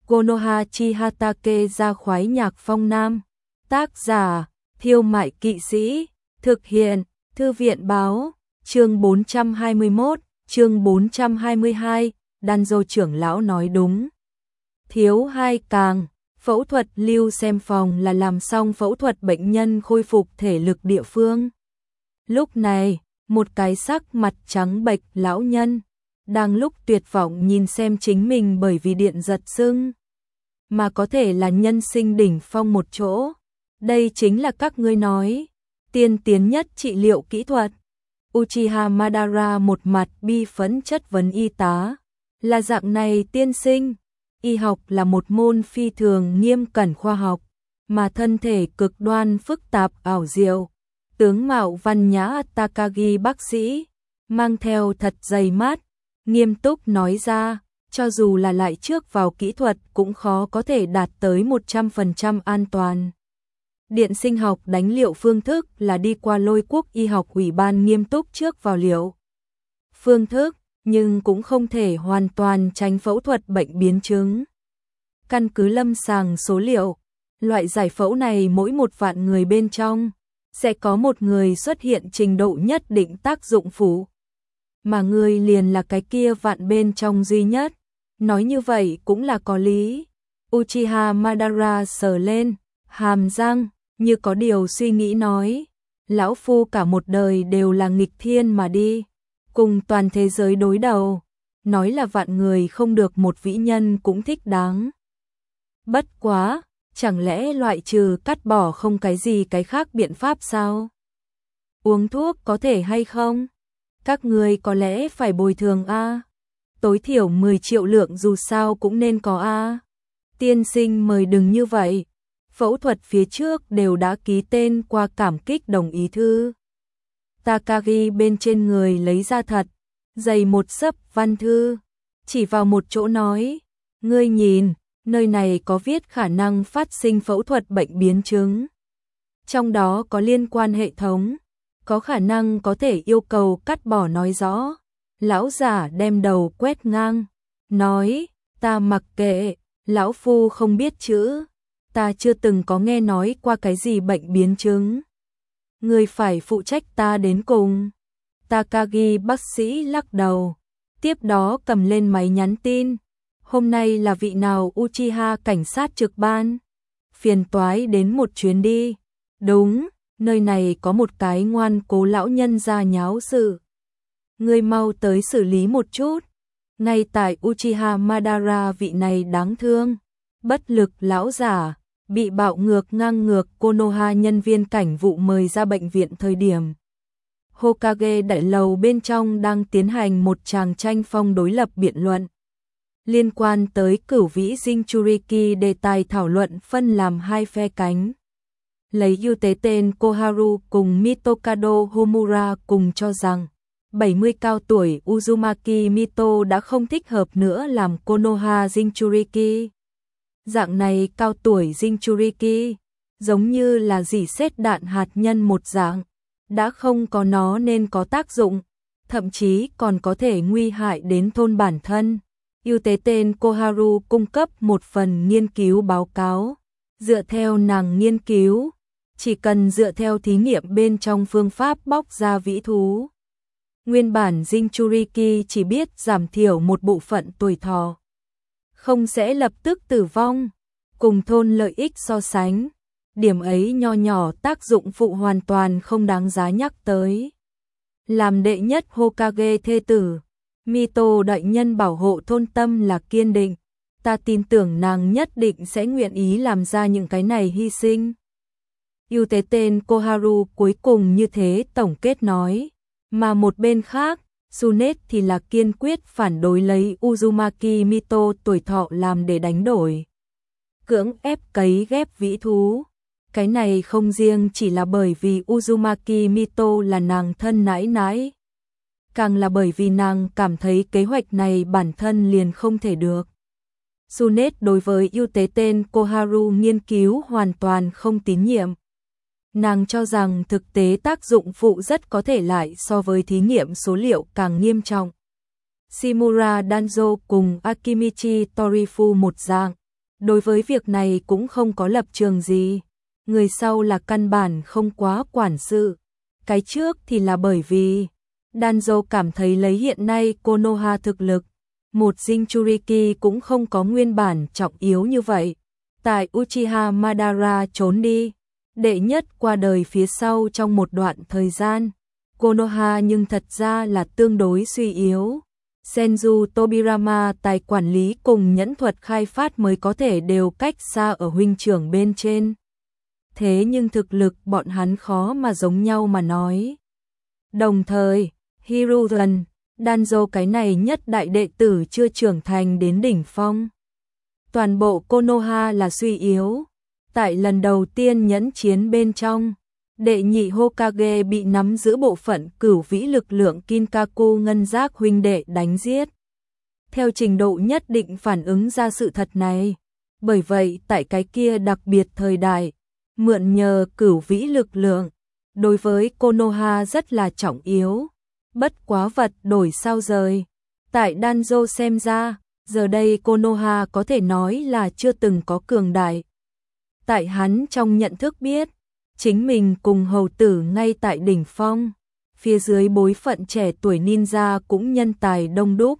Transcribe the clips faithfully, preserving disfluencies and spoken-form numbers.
Konoha Chihatake ra khoái nhạc phong nam. Tác giả, Thiêu Mại Kỵ Sĩ. Thực hiện, Thư viện Báo. Chương bốn trăm hai mươi mốt, chương bốn trăm hai mươi hai, Danzo trưởng lão nói đúng. Thiếu hai càng, phẫu thuật lưu xem phòng là làm xong phẫu thuật bệnh nhân khôi phục thể lực địa phương. Lúc này, một cái sắc mặt trắng bệch lão nhân, đang lúc tuyệt vọng nhìn xem chính mình bởi vì điện giật sưng, mà có thể là nhân sinh đỉnh phong một chỗ. Đây chính là các ngươi nói, tiên tiến nhất trị liệu kỹ thuật. Uchiha Madara một mặt bi phẫn chất vấn y tá, là dạng này tiên sinh, y học là một môn phi thường nghiêm cẩn khoa học, mà thân thể cực đoan phức tạp ảo diệu. Tướng mạo văn nhã Takagi bác sĩ, mang theo thật dày mát, nghiêm túc nói ra, cho dù là lại trước vào kỹ thuật cũng khó có thể đạt tới một trăm phần trăm an toàn. Điện sinh học đánh liệu phương thức là đi qua Lôi Quốc y học ủy ban nghiêm túc trước vào liệu phương thức, nhưng cũng không thể hoàn toàn tránh phẫu thuật bệnh biến chứng. Căn cứ lâm sàng số liệu, loại giải phẫu này mỗi một vạn người bên trong sẽ có một người xuất hiện trình độ nhất định tác dụng phụ, mà người liền là cái kia vạn bên trong duy nhất. Nói như vậy cũng là có lý. Uchiha Madara sờ lên hàm răng, như có điều suy nghĩ nói, lão phu cả một đời đều là nghịch thiên mà đi, cùng toàn thế giới đối đầu, nói là vạn người không được một vĩ nhân cũng thích đáng. Bất quá, chẳng lẽ loại trừ cắt bỏ không cái gì cái khác biện pháp sao? Uống thuốc có thể hay không? Các người có lẽ phải bồi thường a. Tối thiểu mười triệu lượng dù sao cũng nên có a. Tiên sinh mời đừng như vậy. Phẫu thuật phía trước đều đã ký tên qua cảm kích đồng ý thư. Takagi bên trên người lấy ra thật dày một xấp văn thư, chỉ vào một chỗ nói, ngươi nhìn, nơi này có viết khả năng phát sinh phẫu thuật bệnh biến chứng. Trong đó có liên quan hệ thống, có khả năng có thể yêu cầu cắt bỏ nói rõ. Lão giả đem đầu quét ngang, nói, ta mặc kệ, lão phu không biết chữ, ta chưa từng có nghe nói qua cái gì bệnh biến chứng. Người phải phụ trách ta đến cùng. Takagi bác sĩ lắc đầu, tiếp đó cầm lên máy nhắn tin. Hôm nay là vị nào Uchiha cảnh sát trực ban? Phiền toái đến một chuyến đi. Đúng, nơi này có một cái ngoan cố lão nhân ra nháo sự. Ngươi mau tới xử lý một chút. Ngay tại Uchiha Madara vị này đáng thương, bất lực lão giả, bị bạo ngược ngang ngược Konoha nhân viên cảnh vụ mời ra bệnh viện thời điểm. Hokage đại lầu bên trong đang tiến hành một tràng tranh phong đối lập biện luận. Liên quan tới cửu vĩ Jinchuriki đề tài thảo luận phân làm hai phe cánh. Lấy ưu tế tên Koharu cùng Mitokado Homura cùng cho rằng bảy mươi cao tuổi Uzumaki Mito đã không thích hợp nữa làm Konoha Jinchuriki. Dạng này cao tuổi Jinchuriki, giống như là dỉ sét đạn hạt nhân một dạng, đã không có nó nên có tác dụng, thậm chí còn có thể nguy hại đến thôn bản thân. Ưu tế tên Koharu cung cấp một phần nghiên cứu báo cáo. Dựa theo nàng nghiên cứu, chỉ cần dựa theo thí nghiệm bên trong phương pháp bóc ra vĩ thú, nguyên bản Jinchuriki chỉ biết giảm thiểu một bộ phận tuổi thọ, không sẽ lập tức tử vong. Cùng thôn lợi ích so sánh, điểm ấy nho nhỏ tác dụng phụ hoàn toàn không đáng giá nhắc tới. Làm đệ nhất Hokage thê tử, Mito đại nhân bảo hộ thôn tâm là kiên định, ta tin tưởng nàng nhất định sẽ nguyện ý làm ra những cái này hy sinh. Ưu tế tên Koharu cuối cùng như thế tổng kết nói, mà một bên khác, Sunet thì là kiên quyết phản đối lấy Uzumaki Mito tuổi thọ làm để đánh đổi. Cưỡng ép cấy ghép vĩ thú. Cái này không riêng chỉ là bởi vì Uzumaki Mito là nàng thân nãi nãi, càng là bởi vì nàng cảm thấy kế hoạch này bản thân liền không thể được. Sunet đối với ưu tế tên Koharu nghiên cứu hoàn toàn không tín nhiệm. Nàng cho rằng thực tế tác dụng phụ rất có thể lại so với thí nghiệm số liệu càng nghiêm trọng. Shimura Danzo cùng Akimichi Torifu một dạng, đối với việc này cũng không có lập trường gì. Người sau là căn bản không quá quản sự. Cái trước thì là bởi vì Danzo cảm thấy lấy hiện nay Konoha thực lực, một Jinchuriki cũng không có nguyên bản trọng yếu như vậy. Tại Uchiha Madara trốn đi, đệ nhất qua đời phía sau trong một đoạn thời gian, Konoha nhưng thật ra là tương đối suy yếu. Senju Tobirama tài quản lý cùng nhẫn thuật khai phát mới có thể đều cách xa ở huynh trưởng bên trên. Thế nhưng thực lực bọn hắn khó mà giống nhau mà nói. Đồng thời, Hiruzen, Danzo cái này nhất đại đệ tử chưa trưởng thành đến đỉnh phong. Toàn bộ Konoha là suy yếu. Tại lần đầu tiên nhẫn chiến bên trong, đệ nhị Hokage bị nắm giữ bộ phận cửu vĩ lực lượng Kinkaku ngân giác huynh đệ đánh giết. Theo trình độ nhất định phản ứng ra sự thật này. Bởi vậy tại cái kia đặc biệt thời đại, mượn nhờ cửu vĩ lực lượng, đối với Konoha rất là trọng yếu. Bất quá vật đổi sao rời. Tại Danzo xem ra, giờ đây Konoha có thể nói là chưa từng có cường đại. Tại hắn trong nhận thức biết, chính mình cùng hầu tử ngay tại đỉnh phong, phía dưới bối phận trẻ tuổi ninja cũng nhân tài đông đúc.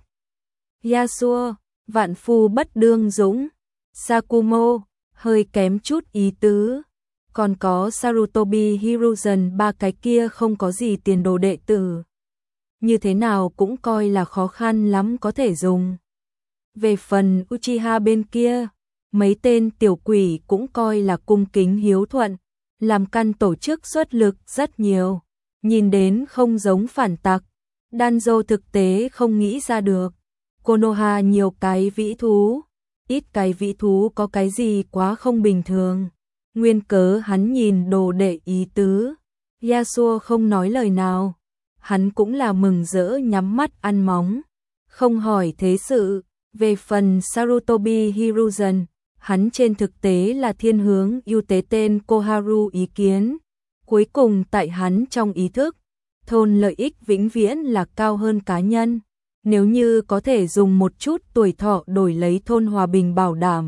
Yasuo, vạn phu bất đương dũng, Sakumo, hơi kém chút ý tứ, còn có Sarutobi Hiruzen ba cái kia không có gì tiền đồ đệ tử. Như thế nào cũng coi là khó khăn lắm có thể dùng. Về phần Uchiha bên kia, mấy tên tiểu quỷ cũng coi là cung kính hiếu thuận, làm căn tổ chức xuất lực rất nhiều, nhìn đến không giống phản tặc. Danzo thực tế không nghĩ ra được, Konoha nhiều cái vĩ thú, ít cái vĩ thú có cái gì quá không bình thường. Nguyên cớ hắn nhìn đồ đệ ý tứ, Yasuo không nói lời nào, hắn cũng là mừng rỡ nhắm mắt ăn móng, không hỏi thế sự. Về phần Sarutobi Hiruzen, hắn trên thực tế là thiên hướng ưu tế tên Koharu ý kiến. Cuối cùng tại hắn trong ý thức, thôn lợi ích vĩnh viễn là cao hơn cá nhân. Nếu như có thể dùng một chút tuổi thọ đổi lấy thôn hòa bình bảo đảm,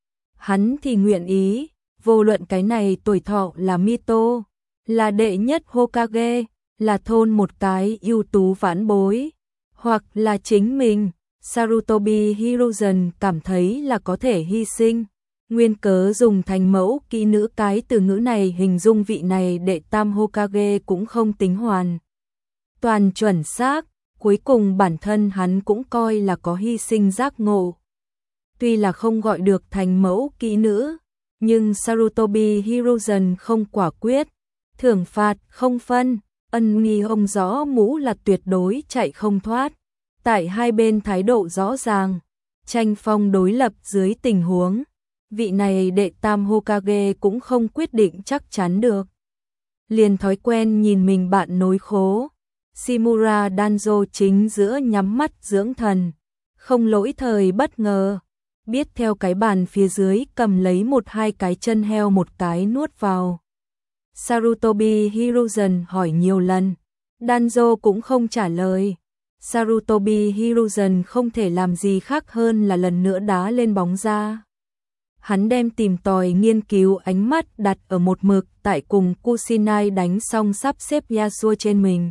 hắn thì nguyện ý. Vô luận cái này tuổi thọ là Mito, là đệ nhất Hokage, là thôn một cái ưu tú vãn bối, hoặc là chính mình. Sarutobi Hiruzen cảm thấy là có thể hy sinh. Nguyên cớ dùng thành mẫu kỹ nữ cái từ ngữ này hình dung vị này đệ tam Hokage cũng không tính hoàn toàn chuẩn xác, cuối cùng bản thân hắn cũng coi là có hy sinh giác ngộ. Tuy là không gọi được thành mẫu kỹ nữ, nhưng Sarutobi Hiruzen không quả quyết, thưởng phạt không phân, ân nghi ông rõ mũ là tuyệt đối chạy không thoát. Tại hai bên thái độ rõ ràng, tranh phong đối lập dưới tình huống, vị này đệ tam Hokage cũng không quyết định chắc chắn được. Liền thói quen nhìn mình bạn nối khố, Shimura Danzo chính giữa nhắm mắt dưỡng thần, không lỗi thời bất ngờ, biết theo cái bàn phía dưới cầm lấy một hai cái chân heo một cái nuốt vào. Sarutobi Hiruzen hỏi nhiều lần, Danzo cũng không trả lời. Sarutobi Hiruzen không thể làm gì khác hơn là lần nữa đá lên bóng ra. Hắn đem tìm tòi nghiên cứu ánh mắt đặt ở một mực tại cùng Kusinai đánh xong sắp xếp Yasuo trên mình.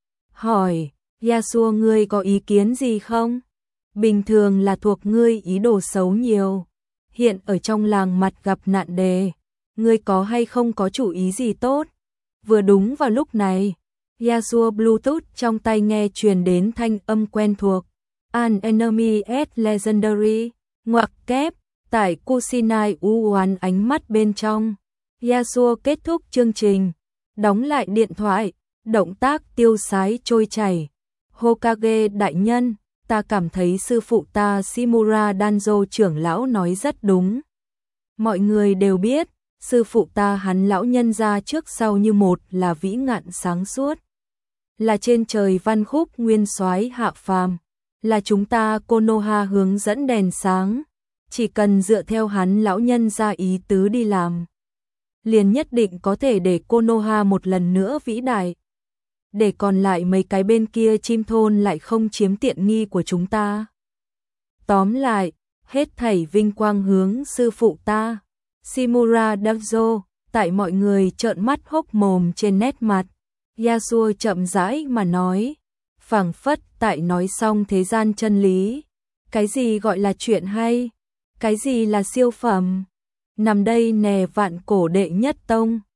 Hỏi, Yasuo ngươi có ý kiến gì không? Bình thường là thuộc ngươi ý đồ xấu nhiều. Hiện ở trong làng mặt gặp nạn đề, ngươi có hay không có chủ ý gì tốt? Vừa đúng vào lúc này, Yasuo Bluetooth trong tai nghe truyền đến thanh âm quen thuộc. An enemy at legendary, ngoặc kép, tại Kusinai Uwan ánh mắt bên trong. Yasuo kết thúc chương trình, đóng lại điện thoại, động tác tiêu sái trôi chảy. Hokage đại nhân, ta cảm thấy sư phụ ta Shimura Danzo trưởng lão nói rất đúng. Mọi người đều biết, sư phụ ta hắn lão nhân ra trước sau như một là vĩ ngạn sáng suốt. Là trên trời văn khúc nguyên soái hạ phàm, là chúng ta Konoha hướng dẫn đèn sáng, chỉ cần dựa theo hắn lão nhân ra ý tứ đi làm, liền nhất định có thể để Konoha một lần nữa vĩ đại. Để còn lại mấy cái bên kia chim thôn lại không chiếm tiện nghi của chúng ta. Tóm lại, hết thảy vinh quang hướng sư phụ ta. Shimura Dojo, tại mọi người trợn mắt hốc mồm trên nét mặt, Yasuo chậm rãi mà nói, phảng phất tại nói xong thế gian chân lý. Cái gì gọi là chuyện hay? Cái gì là siêu phẩm? Nằm đây nè vạn cổ đệ nhất tông.